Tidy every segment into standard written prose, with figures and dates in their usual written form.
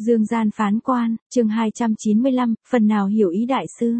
Dương gian phán quan, chương 295, phần nào hiểu ý đại sư.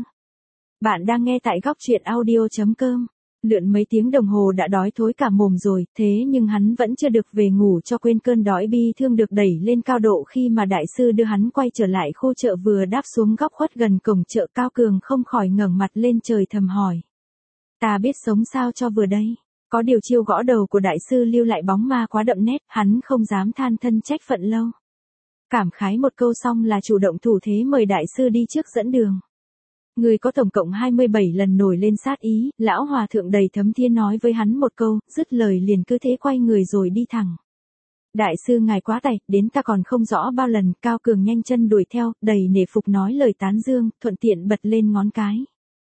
Bạn đang nghe tại góc truyện audio.com. Lượn mấy tiếng đồng hồ đã đói thối cả mồm rồi, thế nhưng hắn vẫn chưa được về ngủ cho quên cơn đói bi thương được đẩy lên cao độ khi mà đại sư đưa hắn quay trở lại khu chợ vừa đáp xuống góc khuất gần cổng chợ. Cao Cường không khỏi ngẩng mặt lên trời thầm hỏi. Ta biết sống sao cho vừa đây. Có điều chiêu gõ đầu của đại sư lưu lại bóng ma quá đậm nét, hắn không dám than thân trách phận lâu. Cảm khái một câu xong là chủ động thủ thế mời đại sư đi trước dẫn đường. Người có tổng cộng 27 lần nổi lên sát ý, lão hòa thượng đầy thấm thía nói với hắn một câu, dứt lời liền cứ thế quay người rồi đi thẳng. Đại sư ngài quá tài, đến ta còn không rõ bao lần. Cao Cường nhanh chân đuổi theo, đầy nể phục nói lời tán dương, thuận tiện bật lên ngón cái.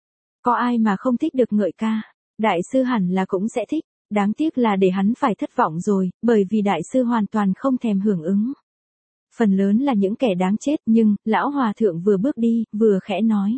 Có ai mà không thích được ngợi ca, đại sư hẳn là cũng sẽ thích, đáng tiếc là để hắn phải thất vọng rồi, bởi vì đại sư hoàn toàn không thèm hưởng ứng. Phần lớn là những kẻ đáng chết, nhưng, lão hòa thượng vừa bước đi, vừa khẽ nói.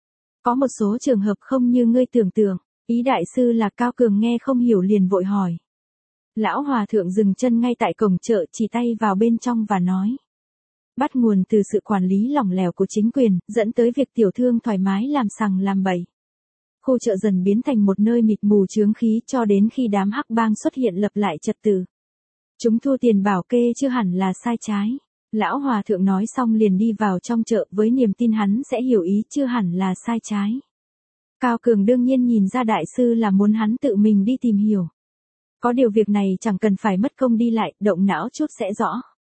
Có một số trường hợp không như ngươi tưởng tượng, ý đại sư là. Cao Cường nghe không hiểu liền vội hỏi. Lão hòa thượng dừng chân ngay tại cổng chợ, chỉ tay vào bên trong và nói. Bắt nguồn từ sự quản lý lỏng lẻo của chính quyền, dẫn tới việc tiểu thương thoải mái làm sằng làm bậy. Khu chợ dần biến thành một nơi mịt mù chướng khí cho đến khi đám hắc bang xuất hiện lập lại trật tự. Chúng thu tiền bảo kê chưa hẳn là sai trái. Lão hòa thượng nói xong liền đi vào trong chợ với niềm tin hắn sẽ hiểu ý chưa hẳn là sai trái. Cao Cường đương nhiên nhìn ra đại sư là muốn hắn tự mình đi tìm hiểu. Có điều việc này chẳng cần phải mất công đi lại, động não chút sẽ rõ.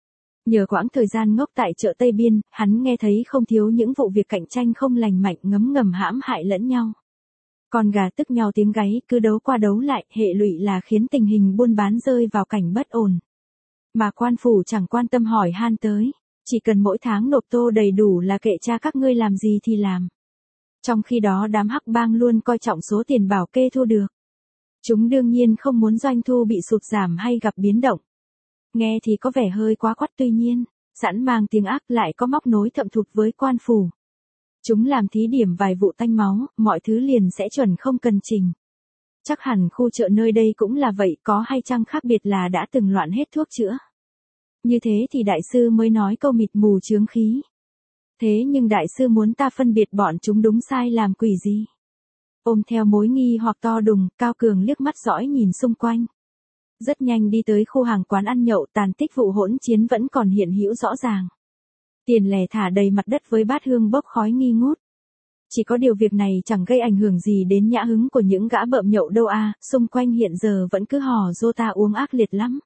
Nhờ quãng thời gian ngốc tại chợ Tây Biên, hắn nghe thấy không thiếu những vụ việc cạnh tranh không lành mạnh ngấm ngầm hãm hại lẫn nhau. Con gà tức nhau tiếng gáy, cứ đấu qua đấu lại, hệ lụy là khiến tình hình buôn bán rơi vào cảnh bất ổn. Mà quan phủ chẳng quan tâm hỏi han tới, chỉ cần mỗi tháng nộp tô đầy đủ là kệ cha các ngươi làm gì thì làm. Trong khi đó đám hắc bang luôn coi trọng số tiền bảo kê thu được. Chúng đương nhiên không muốn doanh thu bị sụt giảm hay gặp biến động. Nghe thì có vẻ hơi quá quắt, tuy nhiên, sẵn mang tiếng ác lại có móc nối thậm thụt với quan phủ. Chúng làm thí điểm vài vụ tanh máu, mọi thứ liền sẽ chuẩn không cần trình. Chắc hẳn khu chợ nơi đây cũng là vậy, có hay chăng khác biệt là đã từng loạn hết thuốc chữa. Như thế thì đại sư mới nói câu mịt mù chướng khí. Thế nhưng đại sư muốn ta phân biệt bọn chúng đúng sai làm quỷ gì? Ôm theo mối nghi hoặc to đùng, Cao Cường liếc mắt dõi nhìn xung quanh. Rất nhanh đi tới khu hàng quán ăn nhậu, tàn tích vụ hỗn chiến vẫn còn hiện hữu rõ ràng. Tiền lẻ thả đầy mặt đất với bát hương bốc khói nghi ngút. Chỉ có điều việc này chẳng gây ảnh hưởng gì đến nhã hứng của những gã bợm nhậu đâu à, xung quanh hiện giờ vẫn cứ hò rô ta uống ác liệt lắm.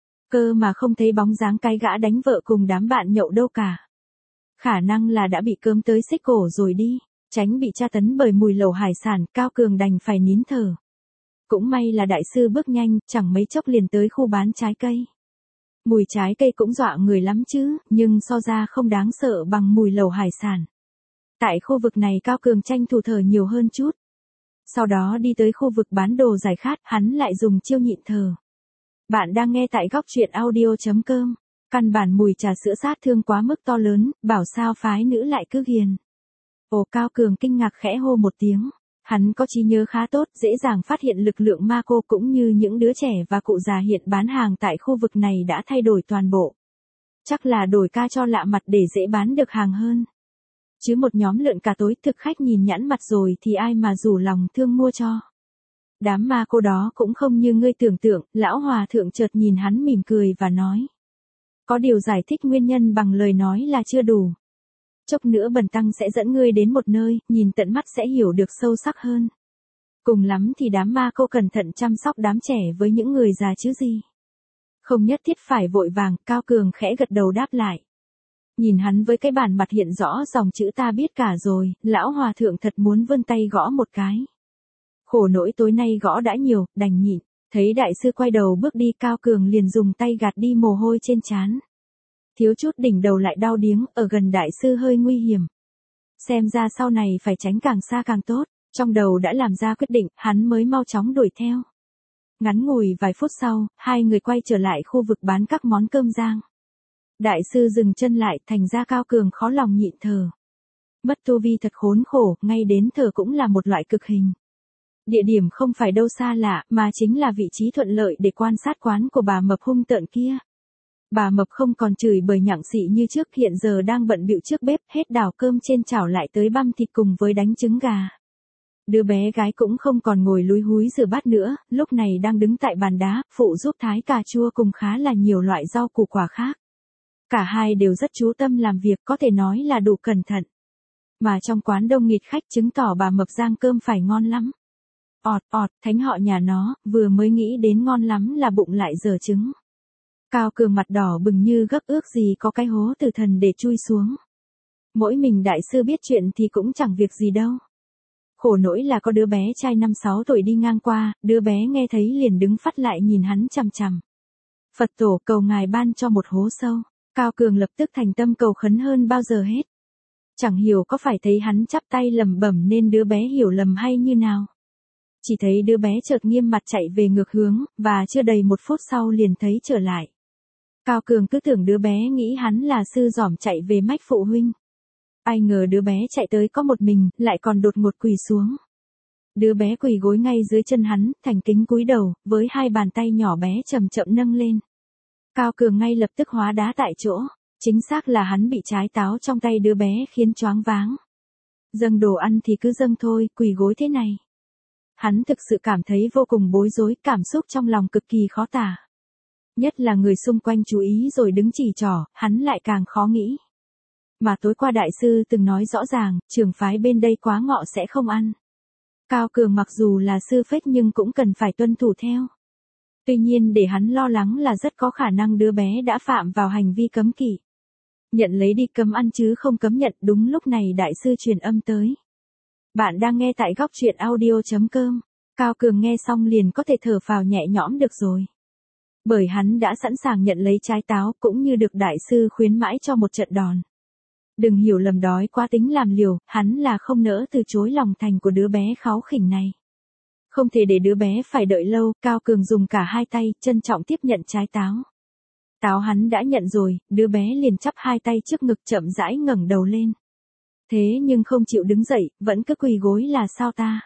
Cơ mà không thấy bóng dáng cái gã đánh vợ cùng đám bạn nhậu đâu cả. Khả năng là đã bị cớm tới xích cổ rồi đi, tránh bị tra tấn bởi mùi lẩu hải sản. Cao Cường đành phải nín thở. Cũng may là đại sư bước nhanh, chẳng mấy chốc liền tới khu bán trái cây. Mùi trái cây cũng dọa người lắm chứ, nhưng so ra không đáng sợ bằng mùi lẩu hải sản. Tại khu vực này Cao Cường tranh thủ thở nhiều hơn chút. Sau đó đi tới khu vực bán đồ giải khát, hắn lại dùng chiêu nhịn thở. Bạn đang nghe tại góc truyện audio.com. Căn bản mùi trà sữa sát thương quá mức to lớn, bảo sao phái nữ lại cứ ghiền. Ồ, Cao Cường kinh ngạc khẽ hô một tiếng. Hắn có trí nhớ khá tốt, dễ dàng phát hiện lực lượng ma cô cũng như những đứa trẻ và cụ già hiện bán hàng tại khu vực này đã thay đổi toàn bộ. Chắc là đổi ca cho lạ mặt để dễ bán được hàng hơn. Chứ một nhóm lượn cả tối thực khách nhìn nhãn mặt rồi thì ai mà rủ lòng thương mua cho. Đám ma cô đó cũng không như ngươi tưởng tượng. Lão hòa thượng chợt nhìn hắn mỉm cười và nói. Có điều giải thích nguyên nhân bằng lời nói là chưa đủ. Chốc nữa bần tăng sẽ dẫn ngươi đến một nơi, nhìn tận mắt sẽ hiểu được sâu sắc hơn. Cùng lắm thì đám ma cô cẩn thận chăm sóc đám trẻ với những người già chứ gì. Không nhất thiết phải vội vàng. Cao Cường khẽ gật đầu đáp lại. Nhìn hắn với cái bản mặt hiện rõ dòng chữ ta biết cả rồi, lão hòa thượng thật muốn vươn tay gõ một cái. Khổ nỗi tối nay gõ đã nhiều, đành nhịn. Thấy đại sư quay đầu bước đi, Cao Cường liền dùng tay gạt đi mồ hôi trên trán. Thiếu chút đỉnh đầu lại đau điếng, ở gần đại sư hơi nguy hiểm. Xem ra sau này phải tránh càng xa càng tốt. Trong đầu đã làm ra quyết định, hắn mới mau chóng đuổi theo. Ngắn ngủi vài phút sau, hai người quay trở lại khu vực bán các món cơm rang. Đại sư dừng chân lại, thành ra Cao Cường khó lòng nhịn thở. Mất tu vi thật khốn khổ, ngay đến thở cũng là một loại cực hình. Địa điểm không phải đâu xa lạ, mà chính là vị trí thuận lợi để quan sát quán của bà mập hung tợn kia. Bà Mập không còn chửi bới nhặng xị như trước, hiện giờ đang bận bịu trước bếp, hết đảo cơm trên chảo lại tới băm thịt cùng với đánh trứng gà. Đứa bé gái cũng không còn ngồi lúi húi rửa bát nữa, lúc này đang đứng tại bàn đá, phụ giúp thái cà chua cùng khá là nhiều loại rau củ quả khác. Cả hai đều rất chú tâm làm việc, có thể nói là đủ cẩn thận. Mà trong quán đông nghịt khách, chứng tỏ bà Mập rang cơm phải ngon lắm. Ọt ọt, thánh họ nhà nó, vừa mới nghĩ đến ngon lắm là bụng lại dở trứng. Cao Cường mặt đỏ bừng như gấp, ước gì có cái hố từ thần để chui xuống. Mỗi mình đại sư biết chuyện thì cũng chẳng việc gì đâu. Khổ nỗi là có đứa bé trai 5-6 tuổi đi ngang qua, đứa bé nghe thấy liền đứng phắt lại nhìn hắn chằm chằm. Phật tổ, cầu ngài ban cho một hố sâu. Cao Cường lập tức thành tâm cầu khấn hơn bao giờ hết. Chẳng hiểu có phải thấy hắn chắp tay lẩm bẩm nên đứa bé hiểu lầm hay như nào. Chỉ thấy đứa bé chợt nghiêm mặt chạy về ngược hướng, và chưa đầy 1 phút sau liền thấy trở lại. Cao Cường cứ tưởng đứa bé nghĩ hắn là sư dỏm chạy về mách phụ huynh. Ai ngờ đứa bé chạy tới có một mình, lại còn đột ngột quỳ xuống. Đứa bé quỳ gối ngay dưới chân hắn, thành kính cúi đầu, với 2 bàn tay nhỏ bé chậm chậm nâng lên. Cao Cường ngay lập tức hóa đá tại chỗ, chính xác là hắn bị trái táo trong tay đứa bé khiến choáng váng. Dâng đồ ăn thì cứ dâng thôi, quỳ gối thế này. Hắn thực sự cảm thấy vô cùng bối rối, cảm xúc trong lòng cực kỳ khó tả. Nhất là người xung quanh chú ý rồi đứng chỉ trỏ, hắn lại càng khó nghĩ. Mà tối qua đại sư từng nói rõ ràng, trường phái bên đây quá ngọ sẽ không ăn. Cao Cường mặc dù là sư phết nhưng cũng cần phải tuân thủ theo. Tuy nhiên để hắn lo lắng là rất có khả năng đứa bé đã phạm vào hành vi cấm kỵ. Nhận lấy đi cấm ăn chứ không cấm nhận. Đúng lúc này đại sư truyền âm tới. Bạn đang nghe tại góc truyện audio.com. Cao Cường nghe xong liền có thể thở phào nhẹ nhõm được rồi. Bởi hắn đã sẵn sàng nhận lấy trái táo, cũng như được đại sư khuyến mãi cho một trận đòn. Đừng hiểu lầm, đói quá tính làm liều, hắn là không nỡ từ chối lòng thành của đứa bé kháu khỉnh này. Không thể để đứa bé phải đợi lâu, Cao Cường dùng cả 2 tay, trân trọng tiếp nhận trái táo. Táo hắn đã nhận rồi, đứa bé liền chắp 2 tay trước ngực chậm rãi ngẩng đầu lên. Thế nhưng không chịu đứng dậy, vẫn cứ quỳ gối là sao ta?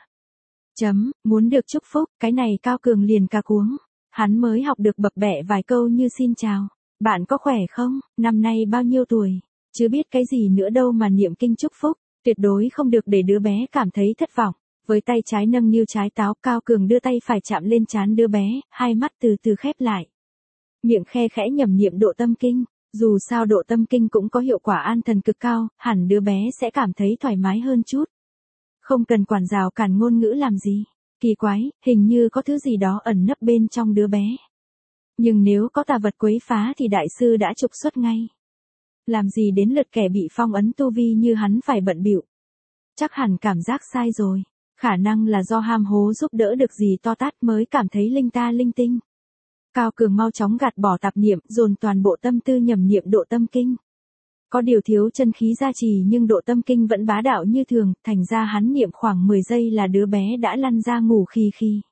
Muốn được chúc phúc, cái này Cao Cường liền cà cuống. Hắn mới học được bập bẹ vài câu như xin chào, bạn có khỏe không, năm nay bao nhiêu tuổi, chứ biết cái gì nữa đâu mà niệm kinh chúc phúc, tuyệt đối không được để đứa bé cảm thấy thất vọng. Với tay trái nâng niu trái táo, Cao Cường đưa tay phải chạm lên trán đứa bé, 2 mắt từ từ khép lại. Miệng khe khẽ nhẩm niệm độ tâm kinh, dù sao độ tâm kinh cũng có hiệu quả an thần cực cao, hẳn đứa bé sẽ cảm thấy thoải mái hơn chút. Không cần quản rào cản ngôn ngữ làm gì. Kỳ quái, hình như có thứ gì đó ẩn nấp bên trong đứa bé. Nhưng nếu có tà vật quấy phá thì đại sư đã trục xuất ngay. Làm gì đến lượt kẻ bị phong ấn tu vi như hắn phải bận bịu. Chắc hẳn cảm giác sai rồi. Khả năng là do ham hố giúp đỡ được gì to tát mới cảm thấy linh ta linh tinh. Cao Cường mau chóng gạt bỏ tạp niệm, dồn toàn bộ tâm tư nhẩm niệm độ tâm kinh. Có điều thiếu chân khí gia trì nhưng độ tâm kinh vẫn bá đạo như thường, thành ra hắn niệm khoảng 10 giây là đứa bé đã lăn ra ngủ khi.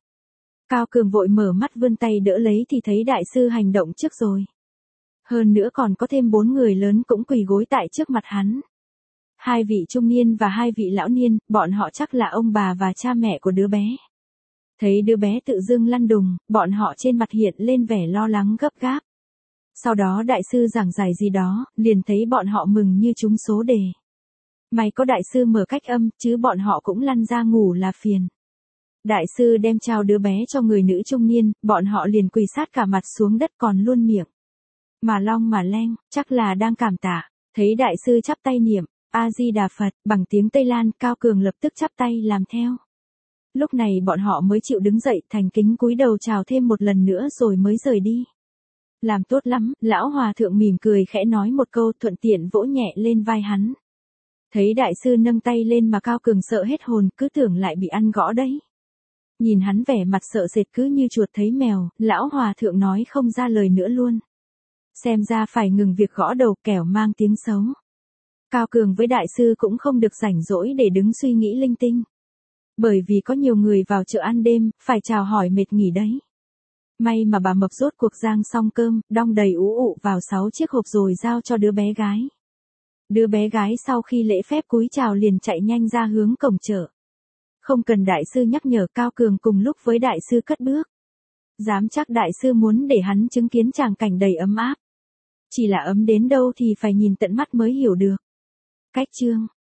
Cao Cường vội mở mắt vươn tay đỡ lấy thì thấy đại sư hành động trước rồi. Hơn nữa còn có thêm 4 người lớn cũng quỳ gối tại trước mặt hắn. 2 vị trung niên và 2 vị lão niên, bọn họ chắc là ông bà và cha mẹ của đứa bé. Thấy đứa bé tự dưng lăn đùng, bọn họ trên mặt hiện lên vẻ lo lắng gấp gáp. Sau đó đại sư giảng giải gì đó, liền thấy bọn họ mừng như trúng số đề. May có đại sư mở cách âm, chứ bọn họ cũng lăn ra ngủ là phiền. Đại sư đem trao đứa bé cho người nữ trung niên, bọn họ liền quỳ sát cả mặt xuống đất còn luôn miệng. Mà long mà leng, chắc là đang cảm tạ. Thấy đại sư chắp tay niệm, A-di-đà Phật, bằng tiếng Tây Lan, Cao Cường lập tức chắp tay làm theo. Lúc này bọn họ mới chịu đứng dậy, thành kính cúi đầu chào thêm một lần nữa rồi mới rời đi. Làm tốt lắm, lão hòa thượng mỉm cười khẽ nói một câu, thuận tiện vỗ nhẹ lên vai hắn. Thấy đại sư nâng tay lên mà Cao Cường sợ hết hồn, cứ tưởng lại bị ăn gõ đấy. Nhìn hắn vẻ mặt sợ sệt cứ như chuột thấy mèo, lão hòa thượng nói không ra lời nữa luôn. Xem ra phải ngừng việc gõ đầu kẻo mang tiếng xấu. Cao Cường với đại sư cũng không được rảnh rỗi để đứng suy nghĩ linh tinh. Bởi vì có nhiều người vào chợ ăn đêm, phải chào hỏi mệt nghỉ đấy. May mà bà Mập rốt cuộc rang xong cơm, đong đầy ú ụ vào 6 chiếc hộp rồi giao cho đứa bé gái. Đứa bé gái sau khi lễ phép cúi chào liền chạy nhanh ra hướng cổng chợ. Không cần đại sư nhắc nhở, Cao Cường cùng lúc với đại sư cất bước. Dám chắc đại sư muốn để hắn chứng kiến tràng cảnh đầy ấm áp. Chỉ là ấm đến đâu thì phải nhìn tận mắt mới hiểu được. Cách chương